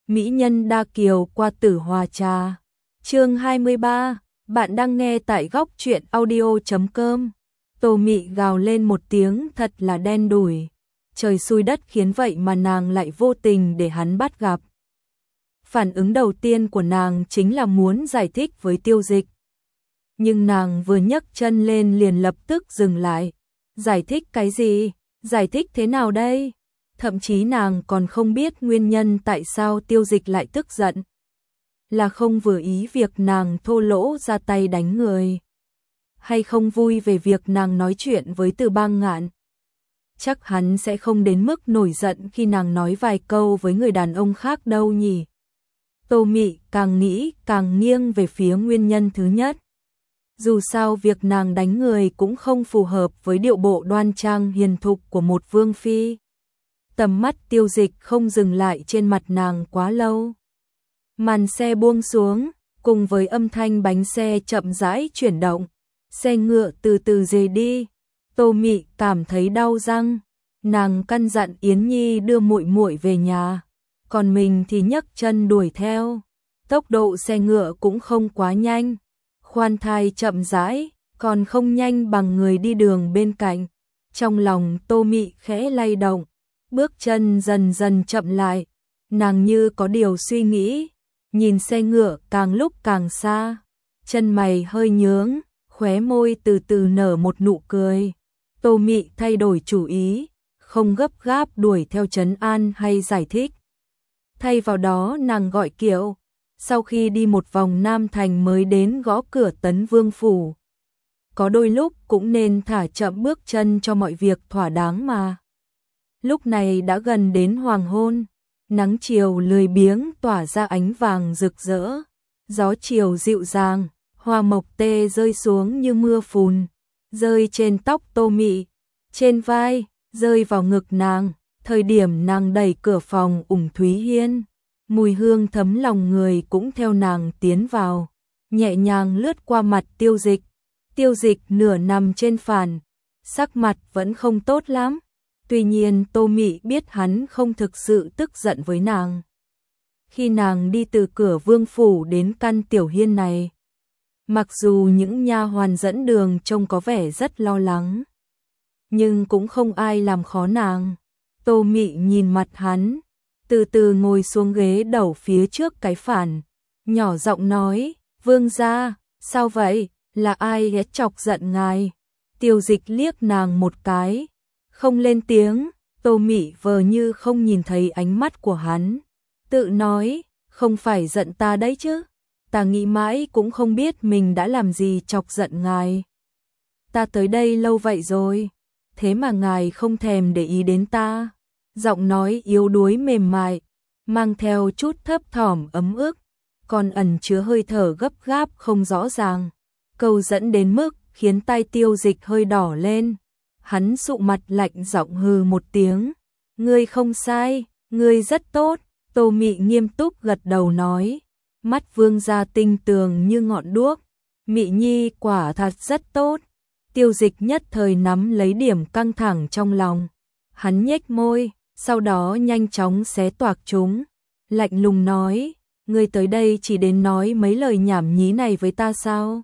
Mỹ nhân đa kiều qua Tử Hòa trà. Chương 23, bạn đang nghe tại góc truyện audio.com. Tô Mị gào lên một tiếng thật là đen đủi. Trời xui đất khiến vậy mà nàng lại vô tình để hắn bắt gặp. Phản ứng đầu tiên của nàng chính là muốn giải thích với Tiêu Dịch. Nhưng nàng vừa nhấc chân lên liền lập tức dừng lại. Giải thích cái gì? Giải thích thế nào đây? Thậm chí nàng còn không biết nguyên nhân tại sao Tiêu Dịch lại tức giận. Là không vừa ý việc nàng thô lỗ ra tay đánh người, hay không vui về việc nàng nói chuyện với Từ Bang Ngạn. Chắc hắn sẽ không đến mức nổi giận khi nàng nói vài câu với người đàn ông khác đâu nhỉ. Tô Mị càng nghĩ càng nghiêng về phía nguyên nhân thứ nhất. Dù sao việc nàng đánh người cũng không phù hợp với điệu bộ đoan trang hiền thục của một vương phi. Tầm mắt Tiêu Dịch không dừng lại trên mặt nàng quá lâu. Màn xe buông xuống, cùng với âm thanh bánh xe chậm rãi chuyển động, xe ngựa từ từ rời đi. Tô Mị cảm thấy đau răng, nàng căn dặn Yến Nhi đưa muội muội về nhà, còn mình thì nhấc chân đuổi theo. Tốc độ xe ngựa cũng không quá nhanh, khoan thai chậm rãi, còn không nhanh bằng người đi đường bên cạnh. Trong lòng Tô Mị khẽ lay động, bước chân dần dần chậm lại, nàng như có điều suy nghĩ, nhìn xe ngựa càng lúc càng xa, chân mày hơi nhướng, khóe môi từ từ nở một nụ cười. Tô Mị thay đổi chủ ý, không gấp gáp đuổi theo trấn an hay giải thích. Thay vào đó nàng gọi kiệu, sau khi đi một vòng Nam Thành mới đến gõ cửa Tấn Vương phủ. Có đôi lúc cũng nên thả chậm bước chân cho mọi việc thỏa đáng mà. Lúc này đã gần đến hoàng hôn, nắng chiều lười biếng tỏa ra ánh vàng rực rỡ, gió chiều dịu dàng, hoa mộc tê rơi xuống như mưa phùn, rơi trên tóc Tô Mị, trên vai, rơi vào ngực nàng. Thời điểm nàng đẩy cửa phòng Thúy Hiên, mùi hương thấm lòng người cũng theo nàng tiến vào, nhẹ nhàng lướt qua mặt Tiêu Dịch. Tiêu Dịch nửa nằm trên phản, sắc mặt vẫn không tốt lắm. Tuy nhiên Tô Mị biết hắn không thực sự tức giận với nàng. Khi nàng đi từ cửa vương phủ đến căn tiểu hiên này, mặc dù những nha hoàn dẫn đường trông có vẻ rất lo lắng, nhưng cũng không ai làm khó nàng. Tô Mị nhìn mặt hắn, từ từ ngồi xuống ghế đầu phía trước cái phản, nhỏ giọng nói, vương gia, sao vậy, là ai ghét chọc giận ngài? Tiêu Dịch liếc nàng một cái, không lên tiếng. Tô Mị vờ như không nhìn thấy ánh mắt của hắn, tự nói, không phải giận ta đấy chứ, ta nghĩ mãi cũng không biết mình đã làm gì chọc giận ngài. Ta tới đây lâu vậy rồi, thế mà ngài không thèm để ý đến ta. Giọng nói yếu đuối mềm mại, mang theo chút thấp thỏm ấm ức, còn ẩn chứa hơi thở gấp gáp không rõ ràng. Câu dẫn đến mức khiến tai Tiêu Dịch hơi đỏ lên. Hắn sụ mặt lạnh giọng hừ một tiếng. Ngươi không sai, ngươi rất tốt. Tô Mị nghiêm túc gật đầu nói. Mắt vương gia tinh tường như ngọn đuốc. Mị nhi quả thật rất tốt. Tiêu Dịch nhất thời nắm lấy điểm căng thẳng trong lòng. Hắn nhếch môi, sau đó nhanh chóng xé toạc chúng. Lạnh lùng nói, ngươi tới đây chỉ đến nói mấy lời nhảm nhí này với ta sao?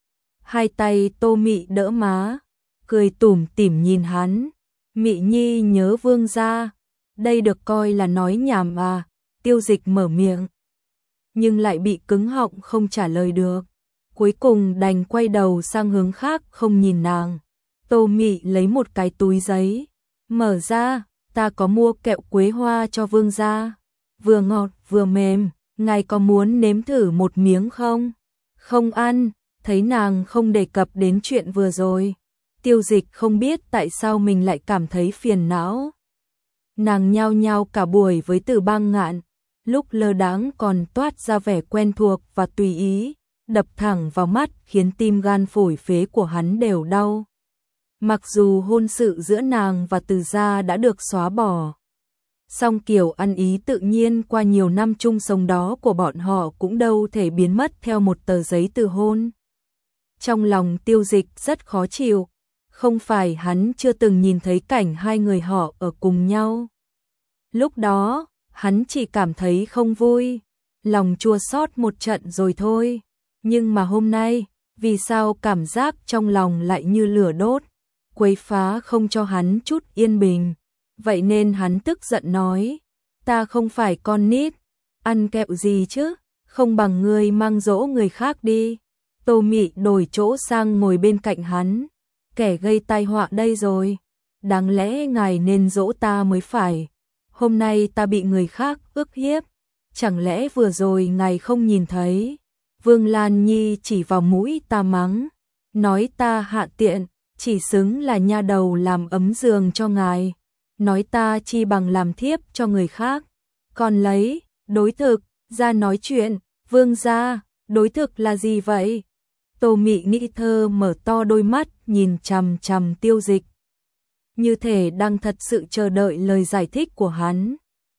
Hai tay Tô Mị đỡ má, cười tủm tỉm nhìn hắn. Mị nhi nhớ vương gia, đây được coi là nói nhảm à? Tiêu Dịch mở miệng, nhưng lại bị cứng họng không trả lời được. Cuối cùng đành quay đầu sang hướng khác không nhìn nàng. Tô Mị lấy một cái túi giấy, mở ra, ta có mua kẹo quế hoa cho vương gia, vừa ngọt vừa mềm, ngài có muốn nếm thử một miếng không? Không ăn. Thấy nàng không đề cập đến chuyện vừa rồi, Tiêu Dịch không biết tại sao mình lại cảm thấy phiền não. Nàng nhao nhao cả buổi với Từ Bang Ngạn, lúc lơ đãng còn toát ra vẻ quen thuộc và tùy ý, đập thẳng vào mắt khiến tim gan phổi phế của hắn đều đau. Mặc dù hôn sự giữa nàng và Từ gia đã được xóa bỏ, song kiểu ăn ý tự nhiên qua nhiều năm chung sống đó của bọn họ cũng đâu thể biến mất theo một tờ giấy từ hôn. Trong lòng Tiêu Dịch rất khó chịu, không phải hắn chưa từng nhìn thấy cảnh hai người họ ở cùng nhau. Lúc đó, hắn chỉ cảm thấy không vui, lòng chua xót một trận rồi thôi. Nhưng mà hôm nay, vì sao cảm giác trong lòng lại như lửa đốt, quấy phá không cho hắn chút yên bình. Vậy nên hắn tức giận nói, ta không phải con nít, ăn kẹo gì chứ, không bằng ngươi mang dỗ người khác đi. Tô Mị đổi chỗ sang ngồi bên cạnh hắn, kẻ gây tai họa đây rồi, đáng lẽ ngài nên dỗ ta mới phải. Hôm nay ta bị người khác ức hiếp, chẳng lẽ vừa rồi ngài không nhìn thấy? Vương Lan Nhi chỉ vào mũi ta mắng, nói ta hạ tiện, chỉ xứng là nha đầu làm ấm giường cho ngài, nói ta chi bằng làm thiếp cho người khác, còn lấy đối thực ra nói chuyện. Vương gia, đối thực là gì vậy? Tô Mị nghĩ thơ mở to đôi mắt nhìn chằm chằm Tiêu Dịch, như thể đang thật sự chờ đợi lời giải thích của hắn.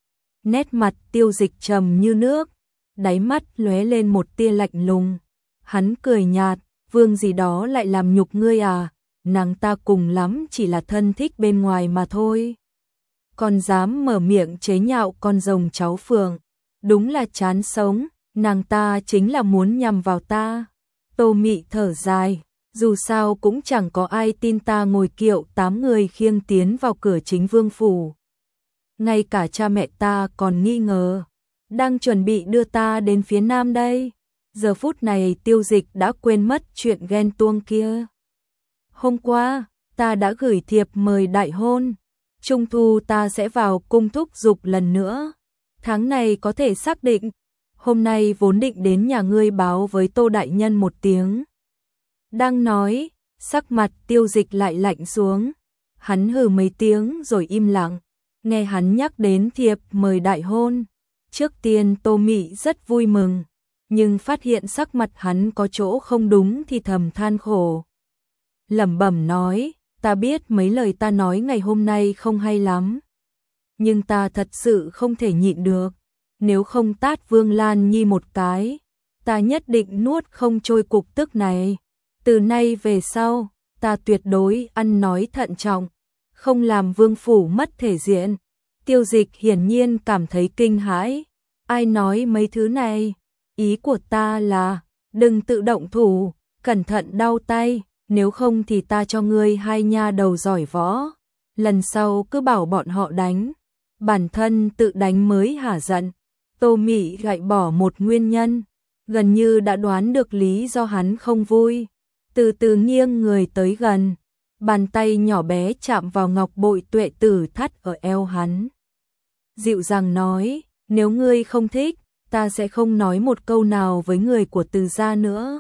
Nét mặt Tiêu Dịch trầm như nước, đáy mắt lóe lên một tia lạnh lùng. Hắn cười nhạt, Vương gì đó lại làm nhục ngươi à? Nàng ta cùng lắm chỉ là thân thích bên ngoài mà thôi. Còn dám mở miệng chế nhạo con rồng cháu Phượng, đúng là chán sống, nàng ta chính là muốn nhằm vào ta. Tô Mị thở dài, dù sao cũng chẳng có ai tin ta ngồi kiệu 8 người khiêng tiến vào cửa chính vương phủ. Ngay cả cha mẹ ta còn nghi ngờ, đang chuẩn bị đưa ta đến phía nam đây. Giờ phút này Tiêu Dịch đã quên mất chuyện ghen tuông kia. Hôm qua, ta đã gửi thiệp mời đại hôn, trung thu ta sẽ vào cung thúc giục lần nữa. Tháng này có thể xác định, hôm nay vốn định đến nhà ngươi báo với Tô đại nhân một tiếng. Đang nói, sắc mặt Tiêu Dịch lại lạnh xuống, hắn hừ mấy tiếng rồi im lặng, nghe hắn nhắc đến thiệp mời đại hôn. Trước tiên Tô Mị rất vui mừng, nhưng phát hiện sắc mặt hắn có chỗ không đúng thì thầm than khổ. Lẩm bẩm nói, ta biết mấy lời ta nói ngày hôm nay không hay lắm, nhưng ta thật sự không thể nhịn được, nếu không tát Vương Lan Nhi một cái, ta nhất định nuốt không trôi cục tức này. Từ nay về sau, ta tuyệt đối ăn nói thận trọng, không làm vương phủ mất thể diện. Tiêu Dịch hiển nhiên cảm thấy kinh hãi, ai nói mấy thứ này? Ý của ta là, đừng tự động thủ, cẩn thận đau tay, nếu không thì ta cho ngươi hai nha đầu giỏi võ, lần sau cứ bảo bọn họ đánh, bản thân tự đánh mới hả giận. Tô Mị gạch bỏ một nguyên nhân, gần như đã đoán được lý do hắn không vui, từ từ nghiêng người tới gần, bàn tay nhỏ bé chạm vào ngọc bội tuệ tử thắt ở eo hắn. Dịu dàng nói, nếu ngươi không thích, ta sẽ không nói một câu nào với người của Từ gia nữa.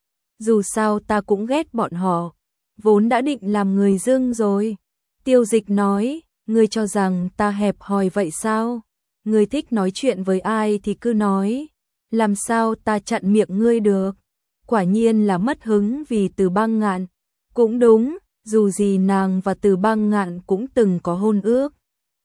Dù sao ta cũng ghét bọn họ, vốn đã định làm người dưng rồi. Tiêu Dịch nói, ngươi cho rằng ta hẹp hòi vậy sao? Ngươi thích nói chuyện với ai thì cứ nói, làm sao ta chặn miệng ngươi được? Quả nhiên là mất hứng vì Từ Băng Ngạn. Cũng đúng, dù gì nàng và Từ Băng Ngạn cũng từng có hôn ước.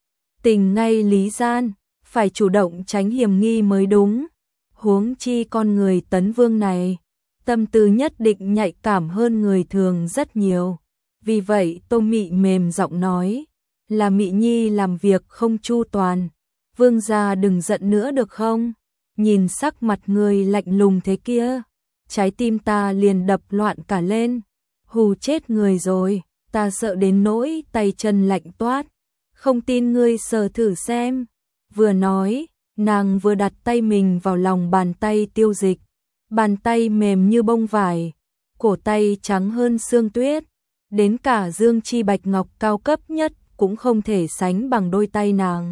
Tình ngay lý gian, phải chủ động tránh hiểm nghi mới đúng. Huống chi con người Tấn Vương này, tâm tư nhất định nhạy cảm hơn người thường rất nhiều. Vì vậy Tô Mị mềm giọng nói, là Mị Nhi làm việc không chu toàn. Vương gia đừng giận nữa được không? Nhìn sắc mặt người lạnh lùng thế kia, trái tim ta liền đập loạn cả lên. Hù chết người rồi, ta sợ đến nỗi tay chân lạnh toát. Không tin ngươi sờ thử xem. Vừa nói, nàng vừa đặt tay mình vào lòng bàn tay Tiêu Dịch. Bàn tay mềm như bông vải, cổ tay trắng hơn sương tuyết, đến cả dương chi bạch ngọc cao cấp nhất cũng không thể sánh bằng đôi tay nàng.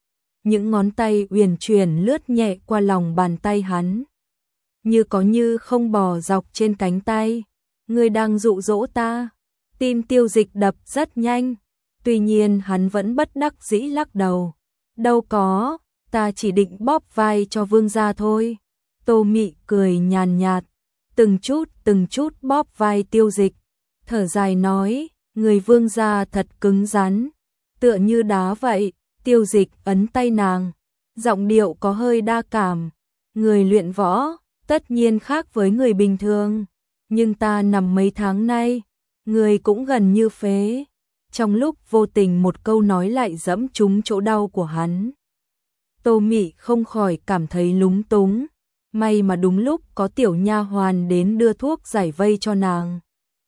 Những ngón tay uyển chuyển lướt nhẹ qua lòng bàn tay hắn, như có như không bò dọc trên cánh tay. Ngươi đang dụ dỗ ta? Tim Tiêu Dịch đập rất nhanh, tuy nhiên hắn vẫn bất đắc dĩ lắc đầu. Đâu có, ta chỉ định bóp vai cho vương gia thôi. Tô Mị cười nhàn nhạt, từng chút bóp vai Tiêu Dịch, thở dài nói, người vương gia thật cứng rắn, tựa như đá vậy. Tiêu Dịch ấn tay nàng, giọng điệu có hơi đa cảm, người luyện võ, tất nhiên khác với người bình thường, nhưng ta nằm mấy tháng nay, người cũng gần như phế. Trong lúc vô tình một câu nói lại dẫm trúng chỗ đau của hắn. Tô Mị không khỏi cảm thấy lúng túng. May mà đúng lúc có tiểu nha hoàn đến đưa thuốc giải vây cho nàng.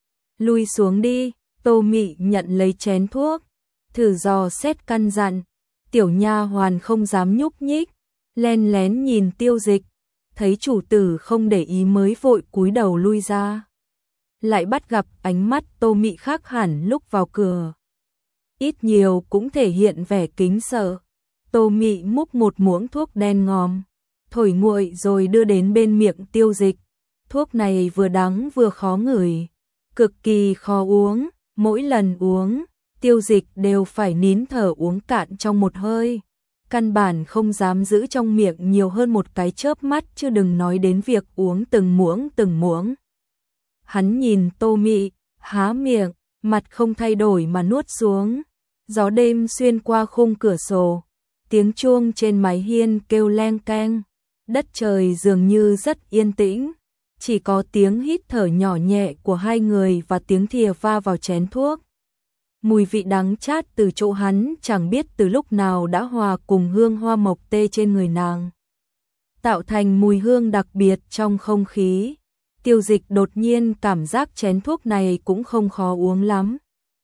Lui xuống đi, Tô Mị nhận lấy chén thuốc, thử dò xét căn dặn. Tiểu nha hoàn không dám nhúc nhích, len lén nhìn Tiêu Dịch, thấy chủ tử không để ý mới vội cúi đầu lui ra. Lại bắt gặp ánh mắt Tô Mị khác hẳn lúc vào cửa. Ít nhiều cũng thể hiện vẻ kính sợ. Tô Mị múc một muỗng thuốc đen ngòm, thổi nguội rồi đưa đến bên miệng Tiêu Dịch. Thuốc này vừa đắng vừa khó ngửi, cực kỳ khó uống, mỗi lần uống, Tiêu Dịch đều phải nín thở uống cạn trong một hơi. Căn bản không dám giữ trong miệng nhiều hơn một cái chớp mắt, chứ đừng nói đến việc uống từng muỗng. Hắn nhìn Tô Mị, há miệng, mặt không thay đổi mà nuốt xuống. Gió đêm xuyên qua khung cửa sổ, tiếng chuông trên mái hiên kêu leng keng. Đất trời dường như rất yên tĩnh, chỉ có tiếng hít thở nhỏ nhẹ của hai người và tiếng thìa va vào chén thuốc. Mùi vị đắng chát từ chỗ hắn chẳng biết từ lúc nào đã hòa cùng hương hoa mộc tê trên người nàng, tạo thành mùi hương đặc biệt trong không khí. Tiêu Dịch đột nhiên cảm giác chén thuốc này cũng không khó uống lắm.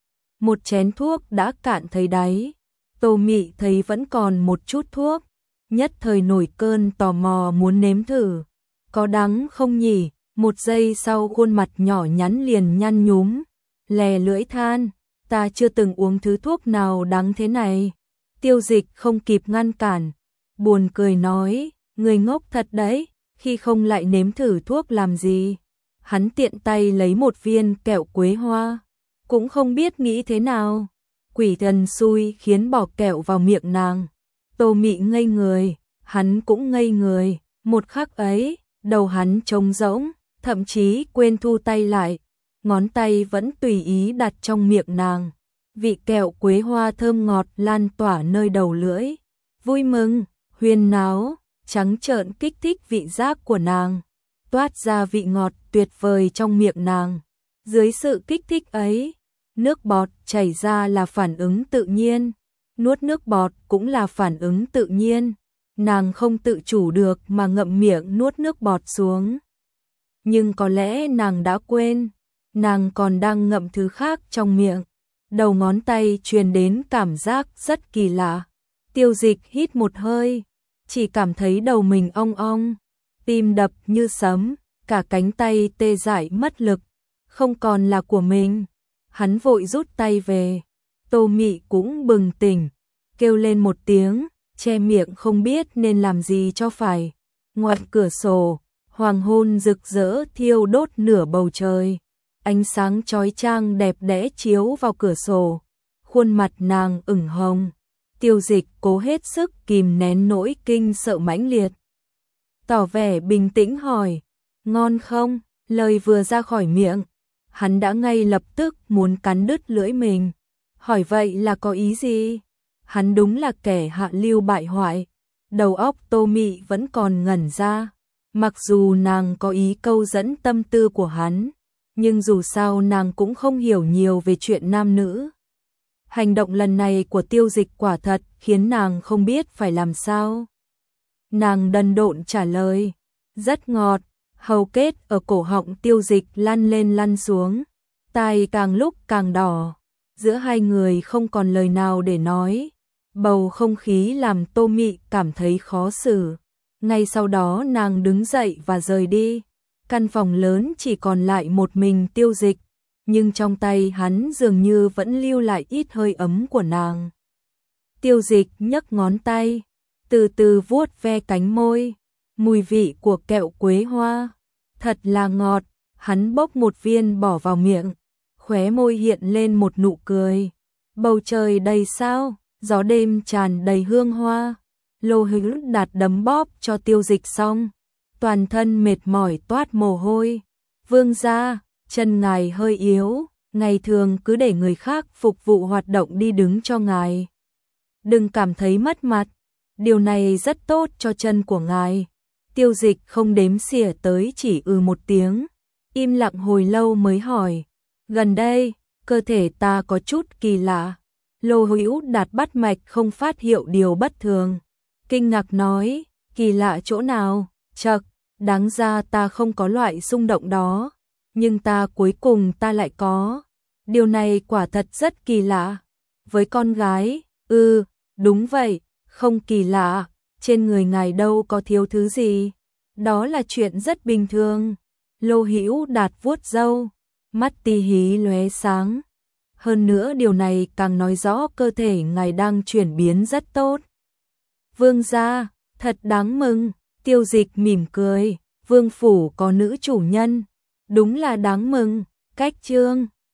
Một chén thuốc đã cạn thấy đáy, Tô Mị thấy vẫn còn một chút thuốc, nhất thời nổi cơn tò mò muốn nếm thử. Có đắng không nhỉ? Một giây sau khuôn mặt nhỏ nhắn liền nhăn nhúm, lè lưỡi than, ta chưa từng uống thứ thuốc nào đắng thế này. Tiêu Dịch không kịp ngăn cản, buồn cười nói, người ngốc thật đấy, khi không lại nếm thử thuốc làm gì. Hắn tiện tay lấy một viên kẹo quế hoa, cũng không biết nghĩ thế nào. Quỷ thần xui khiến bỏ kẹo vào miệng nàng. Tô Mị ngây người, hắn cũng ngây người, một khắc ấy, đầu hắn trống rỗng, thậm chí quên thu tay lại, ngón tay vẫn tùy ý đặt trong miệng nàng. Vị kẹo quế hoa thơm ngọt lan tỏa nơi đầu lưỡi, vui mừng, huyên náo, trắng trợn kích thích vị giác của nàng, toát ra vị ngọt tuyệt vời trong miệng nàng. Dưới sự kích thích ấy, nước bọt chảy ra là phản ứng tự nhiên, nuốt nước bọt cũng là phản ứng tự nhiên. Nàng không tự chủ được mà ngậm miệng nuốt nước bọt xuống. Nhưng có lẽ nàng đã quên, nàng còn đang ngậm thứ khác trong miệng. Đầu ngón tay truyền đến cảm giác rất kỳ lạ. Tiêu Dịch hít một hơi, chỉ cảm thấy đầu mình ong ong, tim đập như sấm, cả cánh tay tê dại mất lực, không còn là của mình. Hắn vội rút tay về. Tô Mị cũng bừng tỉnh, kêu lên một tiếng, che miệng không biết nên làm gì cho phải. Ngoài cửa sổ, hoàng hôn rực rỡ thiêu đốt nửa bầu trời. Ánh sáng chói chang đẹp đẽ chiếu vào cửa sổ, khuôn mặt nàng ửng hồng. Tiêu Dịch cố hết sức kìm nén nỗi kinh sợ mãnh liệt, tỏ vẻ bình tĩnh hỏi, ngon không? Lời vừa ra khỏi miệng, hắn đã ngay lập tức muốn cắn đứt lưỡi mình. Hỏi vậy là có ý gì? Hắn đúng là kẻ hạ lưu bại hoại. Đầu óc Tô Mị vẫn còn ngẩn ra. Mặc dù nàng có ý câu dẫn tâm tư của hắn, nhưng dù sao nàng cũng không hiểu nhiều về chuyện nam nữ. Hành động lần này của Tiêu Dịch quả thật khiến nàng không biết phải làm sao. Nàng đần độn trả lời, rất ngọt. Hầu kết ở cổ họng Tiêu Dịch lăn lên lăn xuống, tai càng lúc càng đỏ. Giữa hai người không còn lời nào để nói. Bầu không khí làm Tô Mị cảm thấy khó xử. Ngay sau đó nàng đứng dậy và rời đi. Căn phòng lớn chỉ còn lại một mình Tiêu Dịch, nhưng trong tay hắn dường như vẫn lưu lại ít hơi ấm của nàng. Tiêu Dịch nhấc ngón tay, từ từ vuốt ve cánh môi. Mùi vị của kẹo quế hoa thật là ngọt. Hắn bốc một viên bỏ vào miệng, khóe môi hiện lên một nụ cười. Bầu trời đầy sao, gió đêm tràn đầy hương hoa. Lô Hữu Đạt đấm bóp cho Tiêu Dịch xong, toàn thân mệt mỏi toát mồ hôi. Vương gia, chân ngài hơi yếu, ngày thường cứ để người khác phục vụ hoạt động đi đứng cho ngài. Đừng cảm thấy mất mặt, điều này rất tốt cho chân của ngài. Tiêu Dịch không đếm xỉa tới, chỉ một tiếng, im lặng hồi lâu mới hỏi, gần đây, cơ thể ta có chút kỳ lạ. Lô Hữu Đạt bắt mạch không phát hiện điều bất thường. kinh ngạc nói, kỳ lạ chỗ nào? Chậc, đáng ra ta không có loại xung động đó, nhưng cuối cùng ta lại có. Điều này quả thật rất kỳ lạ. Với con gái, đúng vậy, không kỳ lạ, trên người ngài đâu có thiếu thứ gì. Đó là chuyện rất bình thường. Lô Hữu Đạt vuốt râu, mắt tí hí lóe sáng. Hơn nữa điều này càng nói rõ cơ thể ngài đang chuyển biến rất tốt. Vương gia, thật đáng mừng. Tiêu Dịch mỉm cười, vương phủ có nữ chủ nhân, đúng là đáng mừng. Cách chương